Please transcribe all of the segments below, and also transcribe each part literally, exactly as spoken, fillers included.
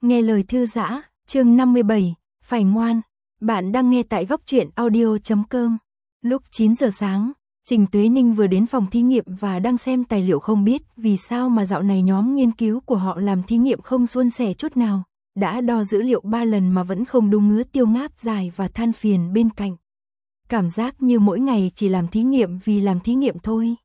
Nghe lời thư giã, chương năm mươi bảy, phải ngoan. Bạn đang nghe tại góc truyện audio chấm com. Lúc chín giờ sáng, Trình Tuế Ninh vừa đến phòng thí nghiệm và đang xem tài liệu, không biết vì sao mà dạo này nhóm nghiên cứu của họ làm thí nghiệm không suôn sẻ chút nào. Đã đo dữ liệu ba lần mà vẫn không đúng, ngứa tiêu ngáp dài và than phiền bên cạnh. Cảm giác như mỗi ngày chỉ làm thí nghiệm vì làm thí nghiệm thôi.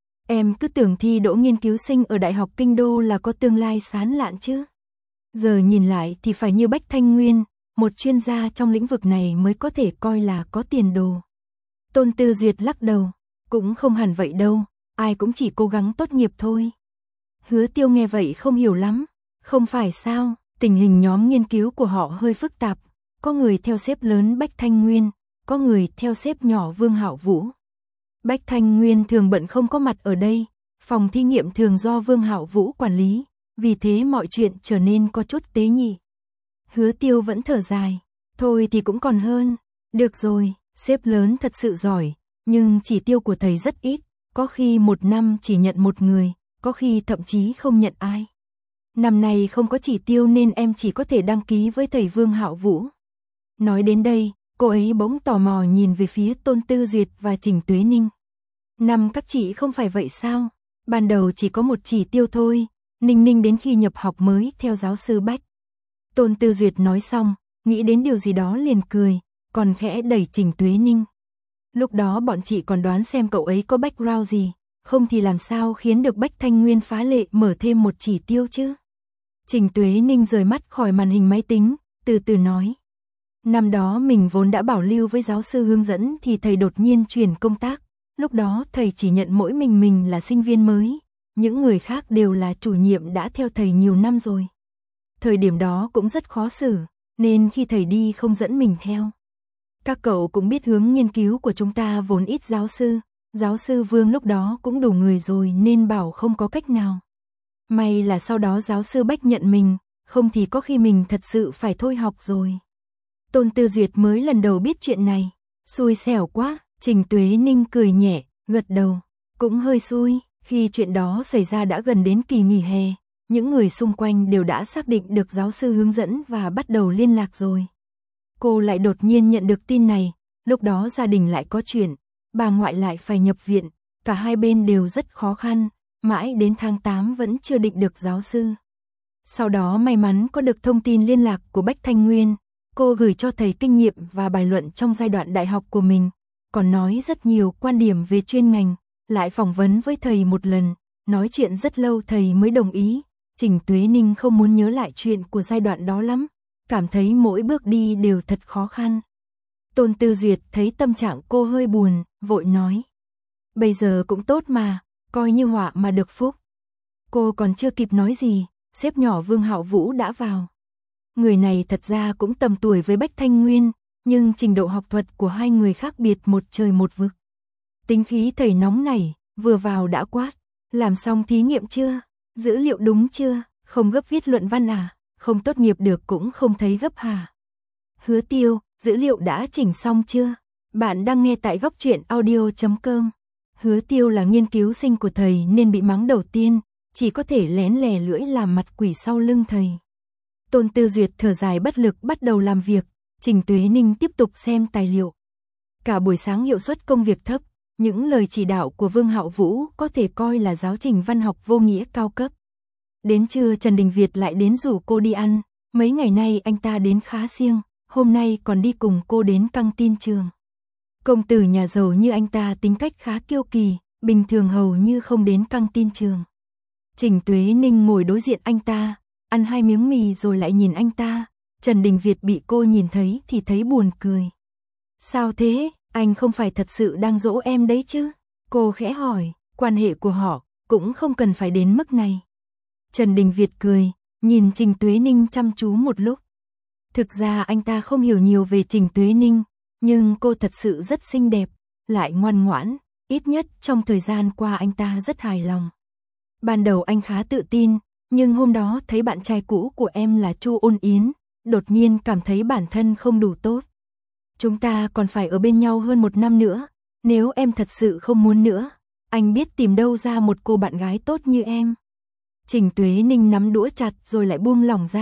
Em cứ tưởng thi đỗ nghiên cứu sinh ở Đại học Kinh Đô là có tương lai sáng lạn chứ. Giờ nhìn lại thì phải như Bách Thanh Nguyên, một chuyên gia trong lĩnh vực này mới có thể coi là có tiền đồ. Tôn Tư Duyệt lắc đầu, cũng không hẳn vậy đâu, ai cũng chỉ cố gắng tốt nghiệp thôi. Hứa Tiêu nghe vậy không hiểu lắm, không phải sao, tình hình nhóm nghiên cứu của họ hơi phức tạp, có người theo sếp lớn Bách Thanh Nguyên, có người theo sếp nhỏ Vương Hạo Vũ. Bách Thanh Nguyên thường bận không có mặt ở đây, phòng thí nghiệm thường do Vương Hạo Vũ quản lý, vì thế mọi chuyện trở nên có chút tế nhị. Hứa Tiêu vẫn thở dài, thôi thì cũng còn hơn, được rồi, sếp lớn thật sự giỏi, nhưng chỉ tiêu của thầy rất ít, có khi một năm chỉ nhận một người, có khi thậm chí không nhận ai. Năm nay không có chỉ tiêu nên em chỉ có thể đăng ký với thầy Vương Hạo Vũ. Nói đến đây, cô ấy bỗng tò mò nhìn về phía Tôn Tư Duyệt và Trình Tuế Ninh. Năm các chị không phải vậy sao? Ban đầu chỉ có một chỉ tiêu thôi, Ninh Ninh đến khi nhập học mới theo giáo sư Bách. Tôn Tư Duyệt nói xong, nghĩ đến điều gì đó liền cười, còn khẽ đẩy Trình Tuế Ninh. Lúc đó bọn chị còn đoán xem cậu ấy có background gì, không thì làm sao khiến được Bách Thanh Nguyên phá lệ mở thêm một chỉ tiêu chứ. Trình Tuế Ninh rời mắt khỏi màn hình máy tính, từ từ nói. Năm đó mình vốn đã bảo lưu với giáo sư hướng dẫn thì thầy đột nhiên chuyển công tác. Lúc đó thầy chỉ nhận mỗi mình mình là sinh viên mới, những người khác đều là chủ nhiệm đã theo thầy nhiều năm rồi. Thời điểm đó cũng rất khó xử, nên khi thầy đi không dẫn mình theo. Các cậu cũng biết hướng nghiên cứu của chúng ta vốn ít giáo sư, giáo sư Vương lúc đó cũng đủ người rồi nên bảo không có cách nào. May là sau đó giáo sư Bách nhận mình, không thì có khi mình thật sự phải thôi học rồi. Tôn Tư Duyệt mới lần đầu biết chuyện này, xui xẻo quá. Trình Tuế Ninh cười nhẹ, gật đầu, cũng hơi xui, khi chuyện đó xảy ra đã gần đến kỳ nghỉ hè, những người xung quanh đều đã xác định được giáo sư hướng dẫn và bắt đầu liên lạc rồi. Cô lại đột nhiên nhận được tin này, lúc đó gia đình lại có chuyện, bà ngoại lại phải nhập viện, cả hai bên đều rất khó khăn, mãi đến tháng tám vẫn chưa định được giáo sư. Sau đó may mắn có được thông tin liên lạc của Bách Thanh Nguyên, cô gửi cho thầy kinh nghiệm và bài luận trong giai đoạn đại học của mình. Còn nói rất nhiều quan điểm về chuyên ngành, lại phỏng vấn với thầy một lần, nói chuyện rất lâu thầy mới đồng ý. Trình Tuế Ninh không muốn nhớ lại chuyện của giai đoạn đó lắm, cảm thấy mỗi bước đi đều thật khó khăn. Tôn Tư Duyệt thấy tâm trạng cô hơi buồn, vội nói. Bây giờ cũng tốt mà, coi như họa mà được phúc. Cô còn chưa kịp nói gì, sếp nhỏ Vương Hạo Vũ đã vào. Người này thật ra cũng tầm tuổi với Bách Thanh Nguyên, nhưng trình độ học thuật của hai người khác biệt một trời một vực. Tính khí thầy nóng nảy, vừa vào đã quát, làm xong thí nghiệm chưa? Dữ liệu đúng chưa? Không gấp viết luận văn à? Không tốt nghiệp được cũng không thấy gấp hả? Hứa Tiêu, dữ liệu đã chỉnh xong chưa? Bạn đang nghe tại góc truyện audio chấm com. Hứa Tiêu là nghiên cứu sinh của thầy nên bị mắng đầu tiên, chỉ có thể lén lè lưỡi làm mặt quỷ sau lưng thầy. Tôn Tư Duyệt thở dài bất lực bắt đầu làm việc. Trình Tuế Ninh tiếp tục xem tài liệu. Cả buổi sáng hiệu suất công việc thấp, những lời chỉ đạo của Vương Hạo Vũ có thể coi là giáo trình văn học vô nghĩa cao cấp. Đến trưa Trần Đình Việt lại đến rủ cô đi ăn, mấy ngày nay anh ta đến khá siêng, hôm nay còn đi cùng cô đến căng tin trường. Công tử nhà giàu như anh ta tính cách khá kiêu kỳ, bình thường hầu như không đến căng tin trường. Trình Tuế Ninh ngồi đối diện anh ta, ăn hai miếng mì rồi lại nhìn anh ta. Trần Đình Việt bị cô nhìn thấy thì thấy buồn cười. Sao thế, anh không phải thật sự đang dỗ em đấy chứ? Cô khẽ hỏi, quan hệ của họ cũng không cần phải đến mức này. Trần Đình Việt cười, nhìn Trình Tuế Ninh chăm chú một lúc. Thực ra anh ta không hiểu nhiều về Trình Tuế Ninh, nhưng cô thật sự rất xinh đẹp, lại ngoan ngoãn, ít nhất trong thời gian qua anh ta rất hài lòng. Ban đầu anh khá tự tin, nhưng hôm đó thấy bạn trai cũ của em là Chu Ôn Yến, đột nhiên cảm thấy bản thân không đủ tốt. Chúng ta còn phải ở bên nhau hơn một năm nữa, nếu em thật sự không muốn nữa, anh biết tìm đâu ra một cô bạn gái tốt như em. Trình Tuế Ninh nắm đũa chặt rồi lại buông lỏng ra,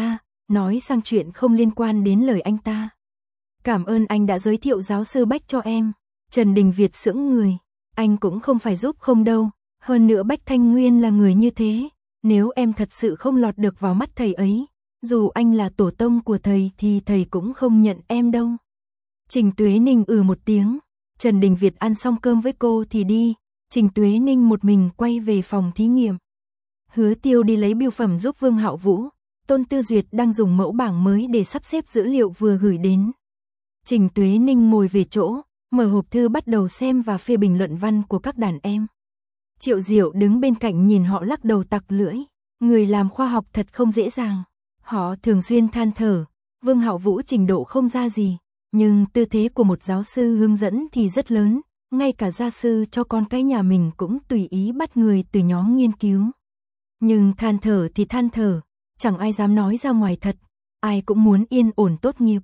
nói sang chuyện không liên quan đến lời anh ta. Cảm ơn anh đã giới thiệu giáo sư Bách cho em. Trần Đình Việt sững người. Anh cũng không phải giúp không đâu. Hơn nữa Bách Thanh Nguyên là người như thế. Nếu em thật sự không lọt được vào mắt thầy ấy, dù anh là tổ tông của thầy thì thầy cũng không nhận em đâu. Trình Tuế Ninh ừ một tiếng. Trần Đình Việt ăn xong cơm với cô thì đi. Trình Tuế Ninh một mình quay về phòng thí nghiệm. Hứa Tiêu đi lấy bưu phẩm giúp Vương Hạo Vũ. Tôn Tư Duyệt đang dùng mẫu bảng mới để sắp xếp dữ liệu vừa gửi đến. Trình Tuế Ninh ngồi về chỗ, mở hộp thư bắt đầu xem và phê bình luận văn của các đàn em. Triệu Diệu đứng bên cạnh nhìn họ lắc đầu tặc lưỡi. Người làm khoa học thật không dễ dàng. Họ thường xuyên than thở, Vương Hạo Vũ trình độ không ra gì, nhưng tư thế của một giáo sư hướng dẫn thì rất lớn, ngay cả gia sư cho con cái nhà mình cũng tùy ý bắt người từ nhóm nghiên cứu. Nhưng than thở thì than thở, chẳng ai dám nói ra ngoài thật, ai cũng muốn yên ổn tốt nghiệp.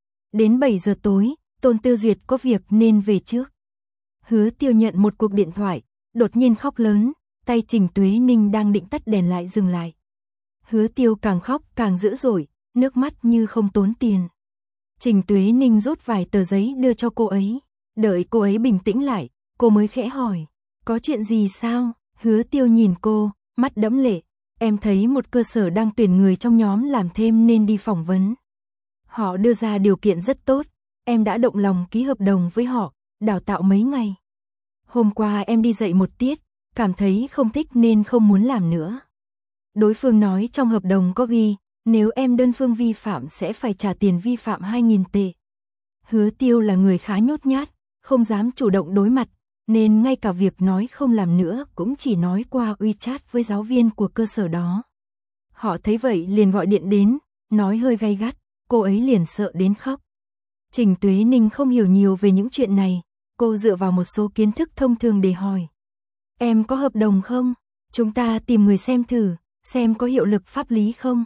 Đến bảy giờ tối, Tôn Tư Duyệt có việc nên về trước. Hứa Tiêu nhận một cuộc điện thoại, đột nhiên khóc lớn, tay Trình Tuế Ninh đang định tắt đèn lại dừng lại. Hứa Tiêu càng khóc càng dữ dội, nước mắt như không tốn tiền. Trình Tuế Ninh rút vài tờ giấy đưa cho cô ấy, đợi cô ấy bình tĩnh lại, cô mới khẽ hỏi, có chuyện gì sao? Hứa Tiêu nhìn cô, mắt đẫm lệ, em thấy một cơ sở đang tuyển người trong nhóm làm thêm nên đi phỏng vấn. Họ đưa ra điều kiện rất tốt, em đã động lòng ký hợp đồng với họ, đào tạo mấy ngày. Hôm qua em đi dạy một tiết, cảm thấy không thích nên không muốn làm nữa. Đối phương nói trong hợp đồng có ghi, nếu em đơn phương vi phạm sẽ phải trả tiền vi phạm hai nghìn tệ. Hứa Tiêu là người khá nhút nhát, không dám chủ động đối mặt, nên ngay cả việc nói không làm nữa cũng chỉ nói qua WeChat với giáo viên của cơ sở đó. Họ thấy vậy liền gọi điện đến, nói hơi gay gắt, cô ấy liền sợ đến khóc. Trình Tuế Ninh không hiểu nhiều về những chuyện này, cô dựa vào một số kiến thức thông thường để hỏi. Em có hợp đồng không? Chúng ta tìm người xem thử, xem có hiệu lực pháp lý không?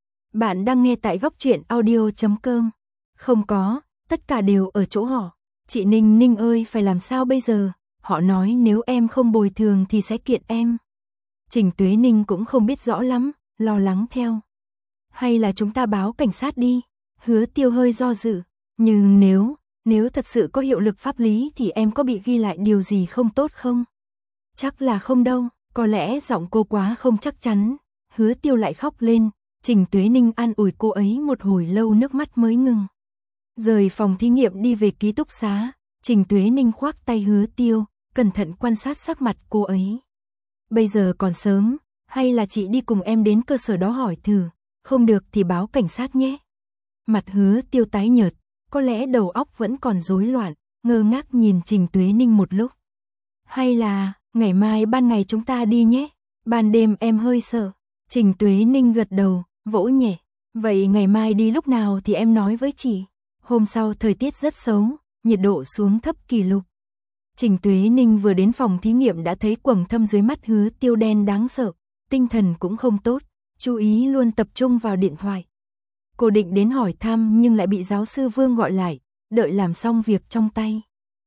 Bạn đang nghe tại góc truyện audio chấm com. Không có, tất cả đều ở chỗ họ. Chị Ninh Ninh ơi, phải làm sao bây giờ? Họ nói nếu em không bồi thường thì sẽ kiện em. Trình Tuế Ninh cũng không biết rõ lắm, lo lắng theo. Hay là chúng ta báo cảnh sát đi? Hứa Tiêu hơi do dự. Nhưng nếu, nếu thật sự có hiệu lực pháp lý thì em có bị ghi lại điều gì không tốt không? Chắc là không đâu, có lẽ giọng cô quá không chắc chắn. Hứa Tiêu lại khóc lên, Trình Tuế Ninh an ủi cô ấy một hồi lâu nước mắt mới ngừng. Rời phòng thí nghiệm đi về ký túc xá, Trình Tuế Ninh khoác tay Hứa Tiêu, cẩn thận quan sát sắc mặt cô ấy. Bây giờ còn sớm, hay là chị đi cùng em đến cơ sở đó hỏi thử, không được thì báo cảnh sát nhé. Mặt Hứa Tiêu tái nhợt, có lẽ đầu óc vẫn còn rối loạn, ngơ ngác nhìn Trình Tuế Ninh một lúc. Hay là, ngày mai ban ngày chúng ta đi nhé, ban đêm em hơi sợ. Trình Tuế Ninh gật đầu, vỗ nhẹ. Vậy ngày mai đi lúc nào thì em nói với chị. Hôm sau thời tiết rất xấu, nhiệt độ xuống thấp kỷ lục. Trình Tuế Ninh vừa đến phòng thí nghiệm đã thấy quầng thâm dưới mắt Hứa Tiêu đen đáng sợ, tinh thần cũng không tốt, chú ý luôn tập trung vào điện thoại. Cô định đến hỏi thăm nhưng lại bị giáo sư Vương gọi lại, đợi làm xong việc trong tay.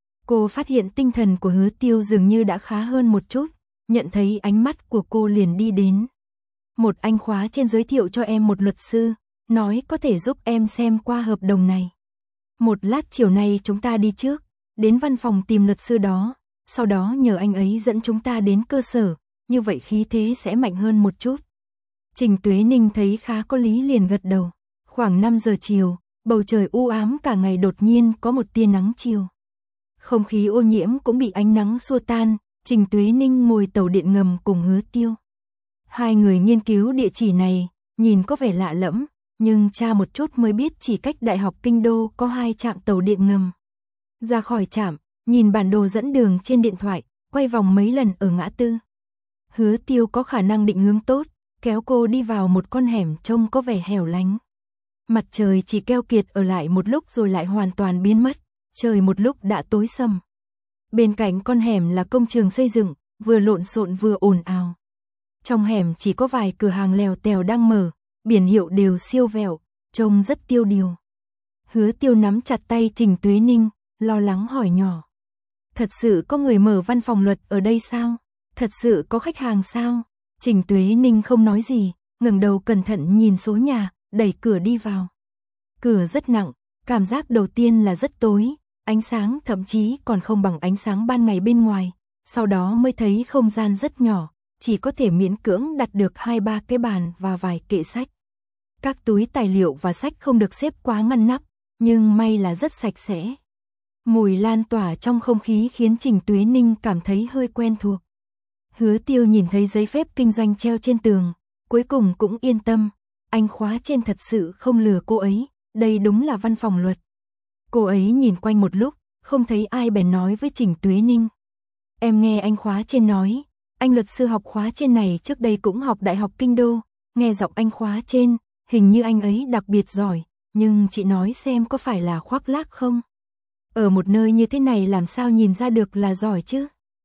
Cô phát hiện tinh thần của Hứa Tiêu dường như đã khá hơn một chút, nhận thấy ánh mắt của cô liền đi đến. Một anh khóa trên giới thiệu cho em một luật sư, nói có thể giúp em xem qua hợp đồng này. Một lát chiều nay chúng ta đi trước, đến văn phòng tìm luật sư đó, sau đó nhờ anh ấy dẫn chúng ta đến cơ sở, như vậy khí thế sẽ mạnh hơn một chút. Trình Tuế Ninh thấy khá có lý liền gật đầu. Khoảng năm giờ chiều, bầu trời u ám cả ngày đột nhiên có một tia nắng chiều. Không khí ô nhiễm cũng bị ánh nắng xua tan, Trình Tuế Ninh ngồi tàu điện ngầm cùng Hứa Tiêu. Hai người nghiên cứu địa chỉ này, nhìn có vẻ lạ lẫm, nhưng tra một chút mới biết chỉ cách Đại học Kinh Đô có hai trạm tàu điện ngầm. Ra khỏi trạm, nhìn bản đồ dẫn đường trên điện thoại, quay vòng mấy lần ở ngã tư. Hứa Tiêu có khả năng định hướng tốt, kéo cô đi vào một con hẻm trông có vẻ hẻo lánh. Mặt trời chỉ keo kiệt ở lại một lúc rồi lại hoàn toàn biến mất, trời một lúc đã tối sầm. Bên cạnh con hẻm là công trường xây dựng, vừa lộn xộn vừa ồn ào. Trong hẻm chỉ có vài cửa hàng lèo tèo đang mở, biển hiệu đều siêu vẹo, trông rất tiêu điều. Hứa Tiêu nắm chặt tay Trình Tuế Ninh, lo lắng hỏi nhỏ. Thật sự có người mở văn phòng luật ở đây sao? Thật sự có khách hàng sao? Trình Tuế Ninh không nói gì, ngẩng đầu cẩn thận nhìn số nhà, đẩy cửa đi vào. Cửa rất nặng, cảm giác đầu tiên là rất tối, ánh sáng thậm chí còn không bằng ánh sáng ban ngày bên ngoài, sau đó mới thấy không gian rất nhỏ, chỉ có thể miễn cưỡng đặt được hai ba cái bàn và vài kệ sách. Các túi tài liệu và sách không được xếp quá ngăn nắp, nhưng may là rất sạch sẽ. Mùi lan tỏa trong không khí khiến Trình Tuế Ninh cảm thấy hơi quen thuộc. Hứa Tiêu nhìn thấy giấy phép kinh doanh treo trên tường, cuối cùng cũng yên tâm, anh khóa trên thật sự không lừa cô ấy, đây đúng là văn phòng luật. Cô ấy nhìn quanh một lúc, không thấy ai bèn nói với Trình Tuế Ninh. Em nghe anh khóa trên nói, anh luật sư học khóa trên này trước đây cũng học Đại học Kinh Đô, nghe giọng anh khóa trên, hình như anh ấy đặc biệt giỏi, nhưng chị nói xem có phải là khoác lác không? Ở một nơi như thế này làm sao nhìn ra được là giỏi chứ?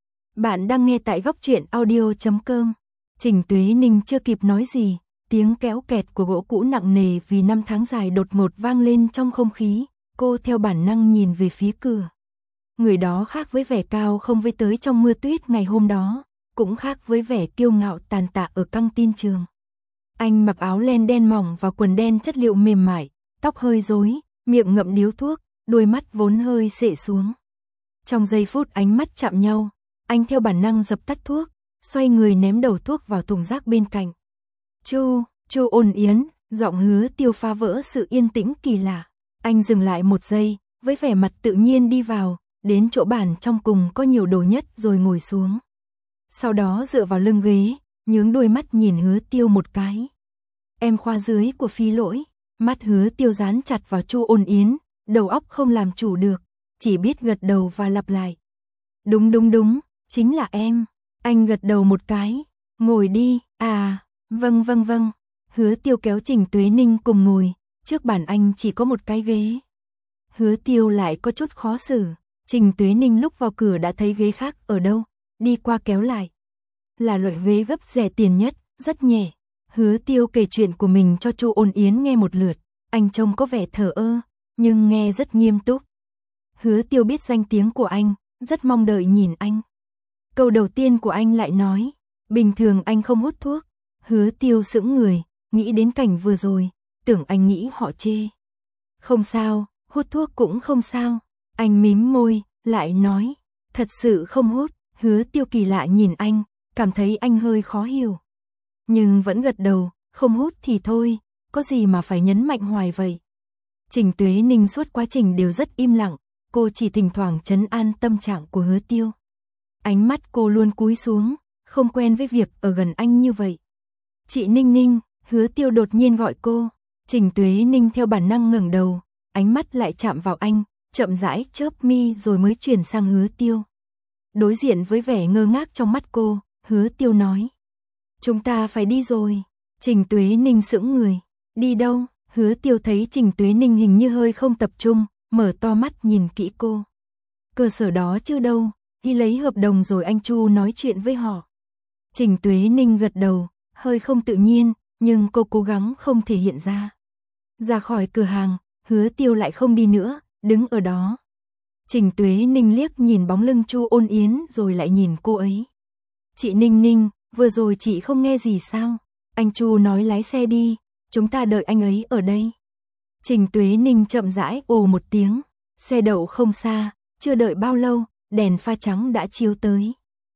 Bạn đang nghe tại góc truyện audio chấm com. Trình Tuế Ninh chưa kịp nói gì, tiếng kéo kẹt của gỗ cũ nặng nề vì năm tháng dài đột ngột vang lên trong không khí, cô theo bản năng nhìn về phía cửa. Người đó khác với vẻ cao không với tới trong mưa tuyết ngày hôm đó, cũng khác với vẻ kiêu ngạo tàn tạ ở căng tin trường. Anh mặc áo len đen mỏng và quần đen chất liệu mềm mại, tóc hơi rối, miệng ngậm điếu thuốc, đôi mắt vốn hơi xệ xuống. Trong giây phút ánh mắt chạm nhau, anh theo bản năng dập tắt thuốc, xoay người ném đầu thuốc vào thùng rác bên cạnh. Chu, Chu Ôn Yến, giọng Hứa Tiêu phá vỡ sự yên tĩnh kỳ lạ. Anh dừng lại một giây, với vẻ mặt tự nhiên đi vào, đến chỗ bàn trong cùng có nhiều đồ nhất rồi ngồi xuống. Sau đó dựa vào lưng ghế, nhướng đôi mắt nhìn Hứa Tiêu một cái. Em khoa dưới của Phi Lỗi, mắt Hứa Tiêu dán chặt vào Chu Ôn Yến, đầu óc không làm chủ được, chỉ biết gật đầu và lặp lại. Đúng đúng đúng, chính là em. Anh gật đầu một cái, ngồi đi, à, vâng vâng vâng. Hứa Tiêu kéo Trình Tuế Ninh cùng ngồi, trước bàn anh chỉ có một cái ghế. Hứa Tiêu lại có chút khó xử, Trình Tuế Ninh lúc vào cửa đã thấy ghế khác ở đâu, đi qua kéo lại. Là loại ghế gấp rẻ tiền nhất, rất nhẹ. Hứa Tiêu kể chuyện của mình cho Chu Ôn Yến nghe một lượt, anh trông có vẻ thờ ơ, nhưng nghe rất nghiêm túc. Hứa Tiêu biết danh tiếng của anh, rất mong đợi nhìn anh. Câu đầu tiên của anh lại nói, bình thường anh không hút thuốc. Hứa Tiêu sững người, nghĩ đến cảnh vừa rồi, tưởng anh nghĩ họ chê. Không sao, hút thuốc cũng không sao. Anh mím môi, lại nói, thật sự không hút. Hứa Tiêu kỳ lạ nhìn anh, cảm thấy anh hơi khó hiểu. Nhưng vẫn gật đầu, không hút thì thôi, có gì mà phải nhấn mạnh hoài vậy. Trình Tuế Ninh suốt quá trình đều rất im lặng, cô chỉ thỉnh thoảng trấn an tâm trạng của Hứa Tiêu. Ánh mắt cô luôn cúi xuống, không quen với việc ở gần anh như vậy. Chị Ninh Ninh, Hứa Tiêu đột nhiên gọi cô. Trình Tuế Ninh theo bản năng ngẩng đầu, ánh mắt lại chạm vào anh, chậm rãi chớp mi rồi mới chuyển sang Hứa Tiêu. Đối diện với vẻ ngơ ngác trong mắt cô, Hứa Tiêu nói. Chúng ta phải đi rồi. Trình Tuế Ninh sững người. Đi đâu? Hứa Tiêu thấy Trình Tuế Ninh hình như hơi không tập trung, mở to mắt nhìn kỹ cô. Cơ sở đó chứ đâu, đi lấy hợp đồng rồi anh Chu nói chuyện với họ. Trình Tuế Ninh gật đầu, hơi không tự nhiên, nhưng cô cố gắng không thể hiện ra. Ra khỏi cửa hàng, Hứa Tiêu lại không đi nữa, đứng ở đó. Trình Tuế Ninh liếc nhìn bóng lưng Chu Ôn Yến rồi lại nhìn cô ấy. Chị Ninh Ninh, vừa rồi chị không nghe gì sao? Anh Chu nói lái xe đi, chúng ta đợi anh ấy ở đây. Trình Tuế Ninh chậm rãi ồ một tiếng, xe đậu không xa, chưa đợi bao lâu, đèn pha trắng đã chiếu tới.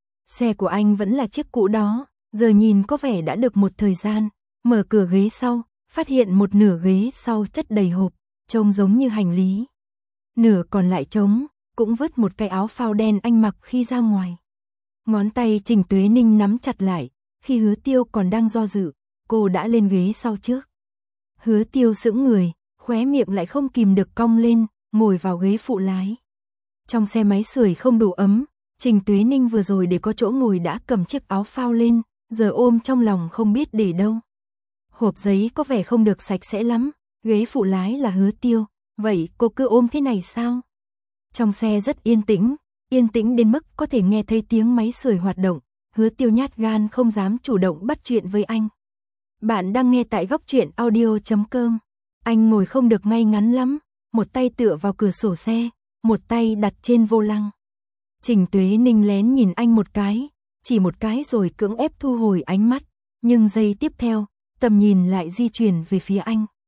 Xe của anh vẫn là chiếc cũ đó, giờ nhìn có vẻ đã được một thời gian, mở cửa ghế sau, phát hiện một nửa ghế sau chất đầy hộp, trông giống như hành lý. Nửa còn lại trống, cũng vứt một cái áo phao đen anh mặc khi ra ngoài. Ngón tay Trình Tuế Ninh nắm chặt lại, khi Hứa Tiêu còn đang do dự, cô đã lên ghế sau trước. Hứa Tiêu sững người, khóe miệng lại không kìm được cong lên, ngồi vào ghế phụ lái. Trong xe máy sưởi không đủ ấm, Trình Tuế Ninh vừa rồi để có chỗ ngồi đã cầm chiếc áo phao lên, giờ ôm trong lòng không biết để đâu. Hộp giấy có vẻ không được sạch sẽ lắm, ghế phụ lái là Hứa Tiêu, vậy cô cứ ôm thế này sao? Trong xe rất yên tĩnh, yên tĩnh đến mức có thể nghe thấy tiếng máy sưởi hoạt động, Hứa Tiêu nhát gan không dám chủ động bắt chuyện với anh. Bạn đang nghe tại góc truyện audio chấm com. Anh ngồi không được ngay ngắn lắm, một tay tựa vào cửa sổ xe, một tay đặt trên vô lăng. Trình Tuế Ninh lén nhìn anh một cái, chỉ một cái rồi cưỡng ép thu hồi ánh mắt, nhưng giây tiếp theo, tầm nhìn lại di chuyển về phía anh.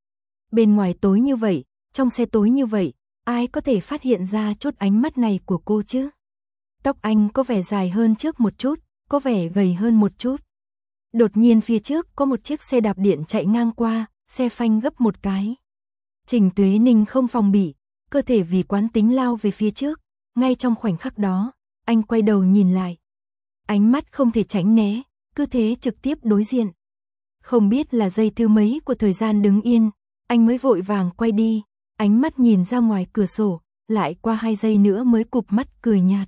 Bên ngoài tối như vậy, trong xe tối như vậy, ai có thể phát hiện ra chút ánh mắt này của cô chứ? Tóc anh có vẻ dài hơn trước một chút, có vẻ gầy hơn một chút. Đột nhiên phía trước có một chiếc xe đạp điện chạy ngang qua, xe phanh gấp một cái. Trình Tuế Ninh không phòng bị, cơ thể vì quán tính lao về phía trước, ngay trong khoảnh khắc đó, anh quay đầu nhìn lại. Ánh mắt không thể tránh né, cứ thế trực tiếp đối diện. Không biết là giây thứ mấy của thời gian đứng yên, anh mới vội vàng quay đi, ánh mắt nhìn ra ngoài cửa sổ, lại qua hai giây nữa mới cụp mắt cười nhạt.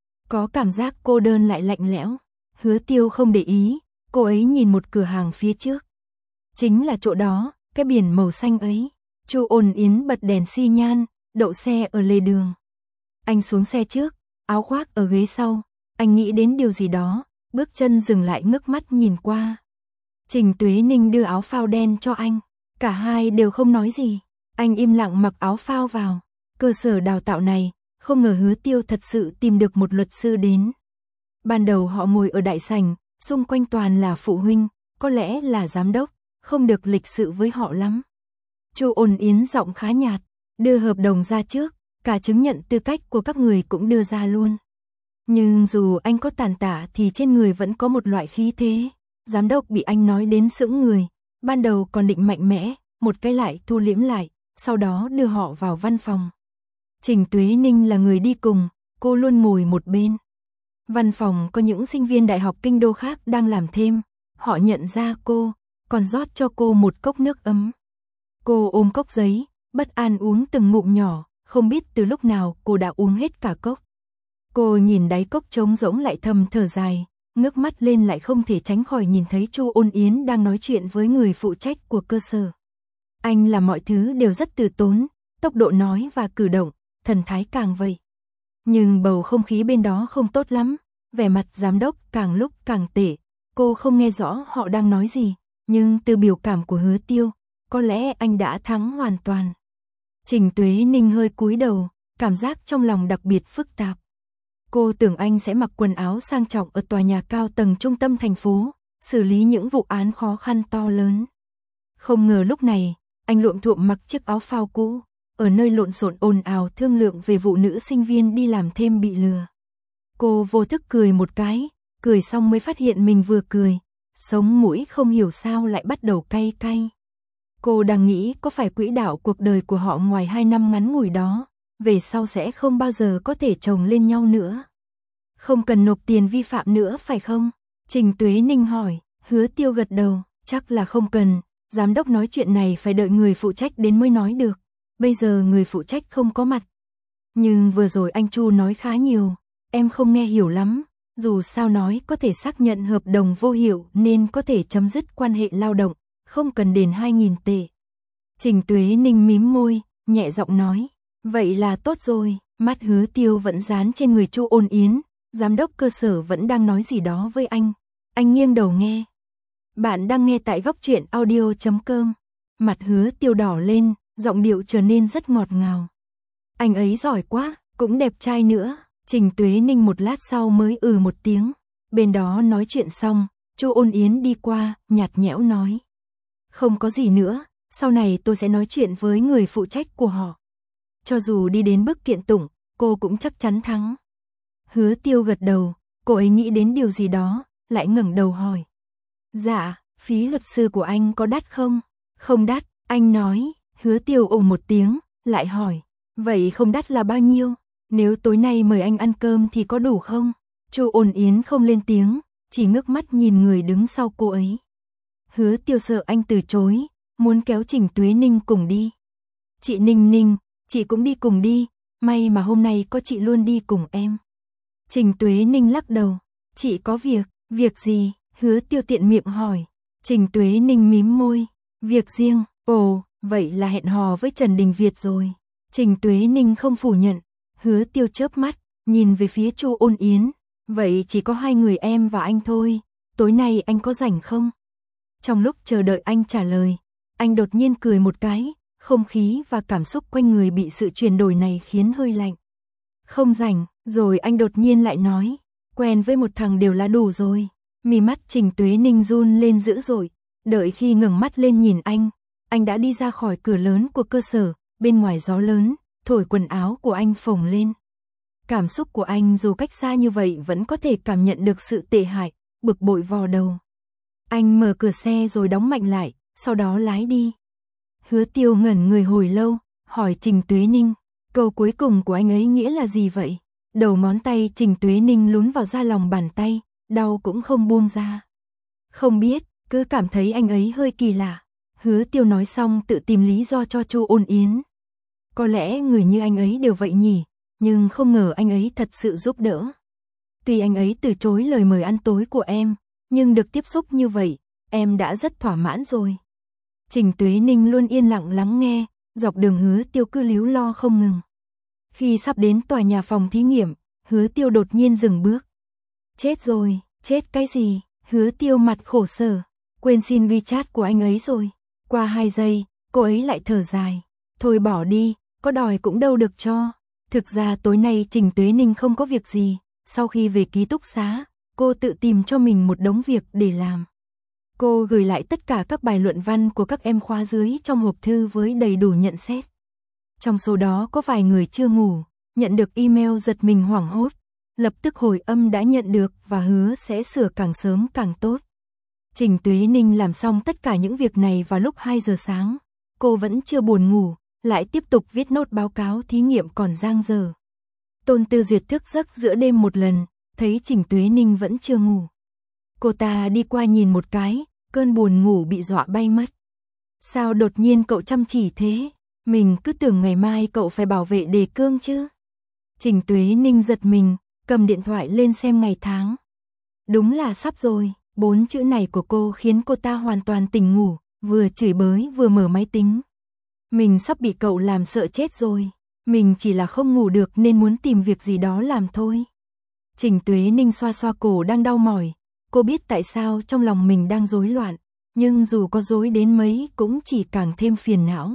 Có cảm giác cô đơn lại lạnh lẽo. Hứa Tiêu không để ý, cô ấy nhìn một cửa hàng phía trước. Chính là chỗ đó, cái biển màu xanh ấy. Chu Ôn Yến bật đèn xi nhan, đậu xe ở lề đường. Anh xuống xe trước, áo khoác ở ghế sau, anh nghĩ đến điều gì đó, bước chân dừng lại ngước mắt nhìn qua. Trình Tuế Ninh đưa áo phao đen cho anh, cả hai đều không nói gì, anh im lặng mặc áo phao vào. Cơ sở đào tạo này, không ngờ Hứa Tiêu thật sự tìm được một luật sư đến. Ban đầu họ ngồi ở đại sảnh, xung quanh toàn là phụ huynh, có lẽ là giám đốc, không được lịch sự với họ lắm. Chu Ôn Yến giọng khá nhạt, đưa hợp đồng ra trước, cả chứng nhận tư cách của các người cũng đưa ra luôn. Nhưng dù anh có tàn tả thì trên người vẫn có một loại khí thế. Giám đốc bị anh nói đến sững người, ban đầu còn định mạnh mẽ, một cái lại thu liễm lại, sau đó đưa họ vào văn phòng. Trình Tuế Ninh là người đi cùng, cô luôn ngồi một bên. Văn phòng có những sinh viên đại học kinh đô khác đang làm thêm, họ nhận ra cô, còn rót cho cô một cốc nước ấm. Cô ôm cốc giấy, bất an uống từng ngụm nhỏ, không biết từ lúc nào cô đã uống hết cả cốc. Cô nhìn đáy cốc trống rỗng lại thầm thở dài, ngước mắt lên lại không thể tránh khỏi nhìn thấy Chu Ôn Yến đang nói chuyện với người phụ trách của cơ sở. Anh làm mọi thứ đều rất từ tốn, tốc độ nói và cử động, thần thái càng vậy. Nhưng bầu không khí bên đó không tốt lắm, vẻ mặt giám đốc càng lúc càng tệ, cô không nghe rõ họ đang nói gì, nhưng từ biểu cảm của Hứa Tiêu, có lẽ anh đã thắng hoàn toàn. Trình Tuế Ninh hơi cúi đầu, cảm giác trong lòng đặc biệt phức tạp. Cô tưởng anh sẽ mặc quần áo sang trọng ở tòa nhà cao tầng trung tâm thành phố, xử lý những vụ án khó khăn to lớn. Không ngờ lúc này, anh luộm thuộm mặc chiếc áo phao cũ, ở nơi lộn xộn ồn ào thương lượng về vụ nữ sinh viên đi làm thêm bị lừa. Cô vô thức cười một cái, cười xong mới phát hiện mình vừa cười, sống mũi không hiểu sao lại bắt đầu cay cay. Cô đang nghĩ có phải quỹ đạo cuộc đời của họ ngoài hai năm ngắn ngủi đó, về sau sẽ không bao giờ có thể chồng lên nhau nữa. Không cần nộp tiền vi phạm nữa phải không? Trình Tuế Ninh hỏi. Hứa Tiêu gật đầu, chắc là không cần, giám đốc nói chuyện này phải đợi người phụ trách đến mới nói được. Bây giờ người phụ trách không có mặt. Nhưng vừa rồi anh Chu nói khá nhiều, em không nghe hiểu lắm, dù sao nói có thể xác nhận hợp đồng vô hiệu nên có thể chấm dứt quan hệ lao động, không cần đền hai nghìn tệ. Trình Tuế Ninh mím môi, nhẹ giọng nói, vậy là tốt rồi. Mắt Hứa Tiêu vẫn dán trên người Chu Ôn Yến, giám đốc cơ sở vẫn đang nói gì đó với anh. Anh nghiêng đầu nghe. Bạn đang nghe tại góc truyện audio chấm com. Mặt Hứa Tiêu đỏ lên, giọng điệu trở nên rất ngọt ngào. Anh ấy giỏi quá, cũng đẹp trai nữa. Trình Tuế Ninh một lát sau mới ừ một tiếng. Bên đó nói chuyện xong, Chu Ôn Yến đi qua, nhạt nhẽo nói. Không có gì nữa, sau này tôi sẽ nói chuyện với người phụ trách của họ. Cho dù đi đến bước kiện tụng, cô cũng chắc chắn thắng. Hứa Tiêu gật đầu, cô ấy nghĩ đến điều gì đó, lại ngẩng đầu hỏi. Dạ, phí luật sư của anh có đắt không? Không đắt, anh nói. Hứa Tiêu ồ một tiếng, lại hỏi. Vậy không đắt là bao nhiêu? Nếu tối nay mời anh ăn cơm thì có đủ không? Chu Ôn Yến không lên tiếng, chỉ ngước mắt nhìn người đứng sau cô ấy. Hứa Tiêu sợ anh từ chối, muốn kéo Trình Tuế Ninh cùng đi. Chị Ninh Ninh, chị cũng đi cùng đi, may mà hôm nay có chị luôn đi cùng em. Trình Tuế Ninh lắc đầu, chị có việc, việc gì? Hứa Tiêu tiện miệng hỏi. Trình Tuế Ninh mím môi, việc riêng, ồ, vậy là hẹn hò với Trần Đình Việt rồi. Trình Tuế Ninh không phủ nhận, Hứa Tiêu chớp mắt, nhìn về phía Chu Ôn Yến, vậy chỉ có hai người em và anh thôi, tối nay anh có rảnh không? Trong lúc chờ đợi anh trả lời, anh đột nhiên cười một cái, không khí và cảm xúc quanh người bị sự chuyển đổi này khiến hơi lạnh. Không rảnh, rồi anh đột nhiên lại nói, quen với một thằng đều là đủ rồi. Mí mắt Trình Tuế Ninh run lên dữ dội, đợi khi ngẩng mắt lên nhìn anh, anh đã đi ra khỏi cửa lớn của cơ sở, bên ngoài gió lớn, thổi quần áo của anh phồng lên. Cảm xúc của anh dù cách xa như vậy vẫn có thể cảm nhận được sự tệ hại, bực bội vò đầu. Anh mở cửa xe rồi đóng mạnh lại, sau đó lái đi. Hứa Tiêu ngẩn người hồi lâu, hỏi Trình Tuế Ninh, câu cuối cùng của anh ấy nghĩa là gì vậy? Đầu ngón tay Trình Tuế Ninh lún vào da lòng bàn tay, đau cũng không buông ra. Không biết, cứ cảm thấy anh ấy hơi kỳ lạ. Hứa Tiêu nói xong tự tìm lý do cho Chu Ôn Yến. Có lẽ người như anh ấy đều vậy nhỉ, nhưng không ngờ anh ấy thật sự giúp đỡ. Tuy anh ấy từ chối lời mời ăn tối của em, nhưng được tiếp xúc như vậy, em đã rất thỏa mãn rồi. Trình Tuế Ninh luôn yên lặng lắng nghe, dọc đường Hứa Tiêu cứ líu lo không ngừng. Khi sắp đến tòa nhà phòng thí nghiệm, Hứa Tiêu đột nhiên dừng bước. Chết rồi, chết cái gì? Hứa Tiêu mặt khổ sở, quên xin WeChat của anh ấy rồi. Qua hai giây, cô ấy lại thở dài. Thôi bỏ đi, có đòi cũng đâu được cho. Thực ra tối nay Trình Tuế Ninh không có việc gì. Sau khi về ký túc xá, cô tự tìm cho mình một đống việc để làm. Cô gửi lại tất cả các bài luận văn của các em khóa dưới trong hộp thư với đầy đủ nhận xét. Trong số đó có vài người chưa ngủ, nhận được email giật mình hoảng hốt. Lập tức hồi âm đã nhận được và hứa sẽ sửa càng sớm càng tốt. Trình Tuế Ninh làm xong tất cả những việc này vào lúc hai giờ sáng. Cô vẫn chưa buồn ngủ, lại tiếp tục viết nốt báo cáo thí nghiệm còn dang dở. Tôn Tư Duyệt thức giấc giữa đêm một lần, thấy Trình Tuế Ninh vẫn chưa ngủ. Cô ta đi qua nhìn một cái, cơn buồn ngủ bị dọa bay mất. Sao đột nhiên cậu chăm chỉ thế? Mình cứ tưởng ngày mai cậu phải bảo vệ đề cương chứ. Trình Tuế Ninh giật mình, cầm điện thoại lên xem ngày tháng. Đúng là sắp rồi, bốn chữ này của cô khiến cô ta hoàn toàn tỉnh ngủ, vừa chửi bới vừa mở máy tính. Mình sắp bị cậu làm sợ chết rồi, mình chỉ là không ngủ được nên muốn tìm việc gì đó làm thôi. Trình Tuế Ninh xoa xoa cổ đang đau mỏi, cô biết tại sao trong lòng mình đang rối loạn, nhưng dù có rối đến mấy cũng chỉ càng thêm phiền não.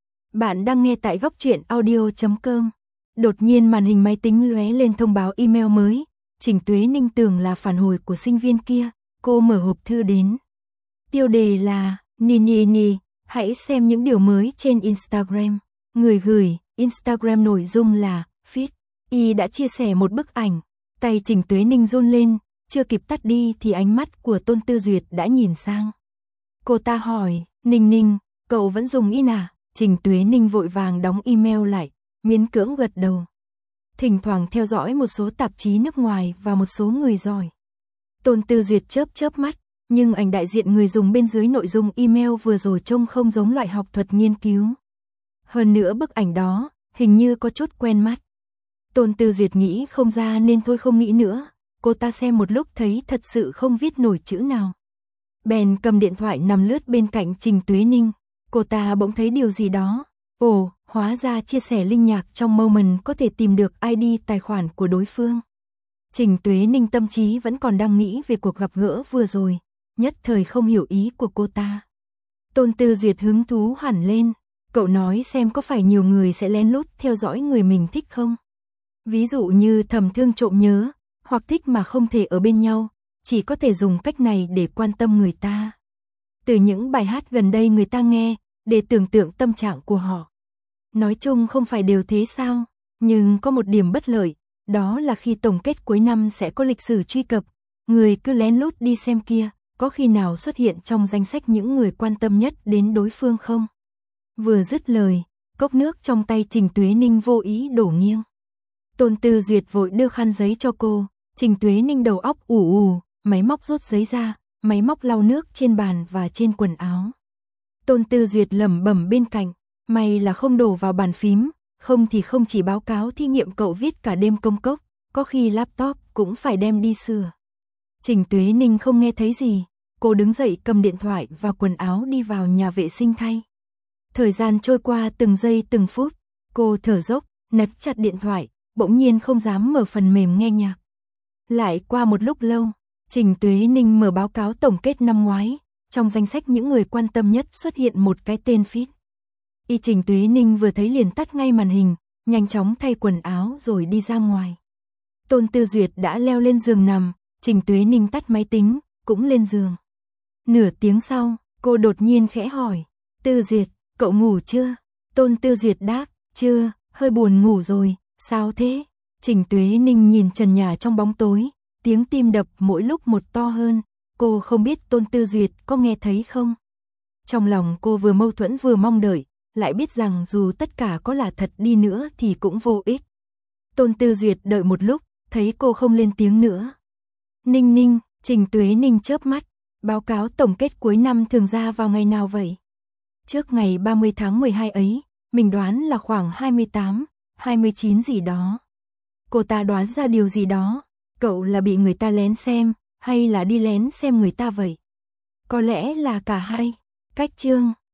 Bạn đang nghe tại góc truyện audio chấm com. Đột nhiên màn hình máy tính lóe lên thông báo email mới, Trình Tuế Ninh tưởng là phản hồi của sinh viên kia, cô mở hộp thư đến. Tiêu đề là, Nini Nini, hãy xem những điều mới trên Instagram. Người gửi, Instagram nội dung là, Fit. Y đã chia sẻ một bức ảnh, tay Trình Tuế Ninh run lên, chưa kịp tắt đi thì ánh mắt của Tôn Tư Duyệt đã nhìn sang. Cô ta hỏi, Ninh Ninh, cậu vẫn dùng in à? Trình Tuế Ninh vội vàng đóng email lại, miễn cưỡng gật đầu. Thỉnh thoảng theo dõi một số tạp chí nước ngoài và một số người giỏi. Tôn Tư Duyệt chớp chớp mắt, nhưng ảnh đại diện người dùng bên dưới nội dung email vừa rồi trông không giống loại học thuật nghiên cứu. Hơn nữa bức ảnh đó, hình như có chút quen mắt. Tôn Tư Duyệt nghĩ không ra nên thôi không nghĩ nữa, cô ta xem một lúc thấy thật sự không viết nổi chữ nào. Bèn cầm điện thoại nằm lướt bên cạnh Trình Tuế Ninh, cô ta bỗng thấy điều gì đó. Ồ, hóa ra chia sẻ link nhạc trong Moment có thể tìm được i đê tài khoản của đối phương. Trình Tuế Ninh tâm trí vẫn còn đang nghĩ về cuộc gặp gỡ vừa rồi, nhất thời không hiểu ý của cô ta. Tôn Tư Duyệt hứng thú hẳn lên, cậu nói xem có phải nhiều người sẽ lén lút theo dõi người mình thích không? Ví dụ như thầm thương trộm nhớ, hoặc thích mà không thể ở bên nhau, chỉ có thể dùng cách này để quan tâm người ta. Từ những bài hát gần đây người ta nghe, để tưởng tượng tâm trạng của họ. Nói chung không phải đều thế sao, nhưng có một điểm bất lợi, đó là khi tổng kết cuối năm sẽ có lịch sử truy cập, người cứ lén lút đi xem kia, có khi nào xuất hiện trong danh sách những người quan tâm nhất đến đối phương không? Vừa dứt lời, cốc nước trong tay Trình Tuế Ninh vô ý đổ nghiêng. Tôn Tư Duyệt vội đưa khăn giấy cho cô, Trình Tuế Ninh đầu óc ù ù, máy móc rút giấy ra, máy móc lau nước trên bàn và trên quần áo. Tôn Tư Duyệt lẩm bẩm bên cạnh, may là không đổ vào bàn phím, không thì không chỉ báo cáo thí nghiệm cậu viết cả đêm công cốc, có khi laptop cũng phải đem đi sửa. Trình Tuế Ninh không nghe thấy gì, cô đứng dậy cầm điện thoại và quần áo đi vào nhà vệ sinh thay. Thời gian trôi qua từng giây từng phút, cô thở dốc, nắm chặt điện thoại, bỗng nhiên không dám mở phần mềm nghe nhạc. Lại qua một lúc lâu, Trình Tuế Ninh mở báo cáo tổng kết năm ngoái, trong danh sách những người quan tâm nhất xuất hiện một cái tên Fit. Y Trình Tuế Ninh vừa thấy liền tắt ngay màn hình, nhanh chóng thay quần áo rồi đi ra ngoài. Tôn Tư Duyệt đã leo lên giường nằm, Trình Tuế Ninh tắt máy tính, cũng lên giường. Nửa tiếng sau, cô đột nhiên khẽ hỏi, Tư Duyệt, cậu ngủ chưa? Tôn Tư Duyệt đáp, chưa, hơi buồn ngủ rồi, sao thế? Trình Tuế Ninh nhìn trần nhà trong bóng tối, tiếng tim đập mỗi lúc một to hơn, cô không biết Tôn Tư Duyệt có nghe thấy không? Trong lòng cô vừa mâu thuẫn vừa mong đợi, lại biết rằng dù tất cả có là thật đi nữa thì cũng vô ích. Tôn Tư Duyệt đợi một lúc, thấy cô không lên tiếng nữa. Ninh Ninh, Trình Tuế Ninh chớp mắt, báo cáo tổng kết cuối năm thường ra vào ngày nào vậy? Trước ngày ba mươi tháng mười hai ấy, mình đoán là khoảng hai mươi tám, hai mươi chín gì đó. Cô ta đoán ra điều gì đó, cậu là bị người ta lén xem, hay là đi lén xem người ta vậy? Có lẽ là cả hai. Cách chương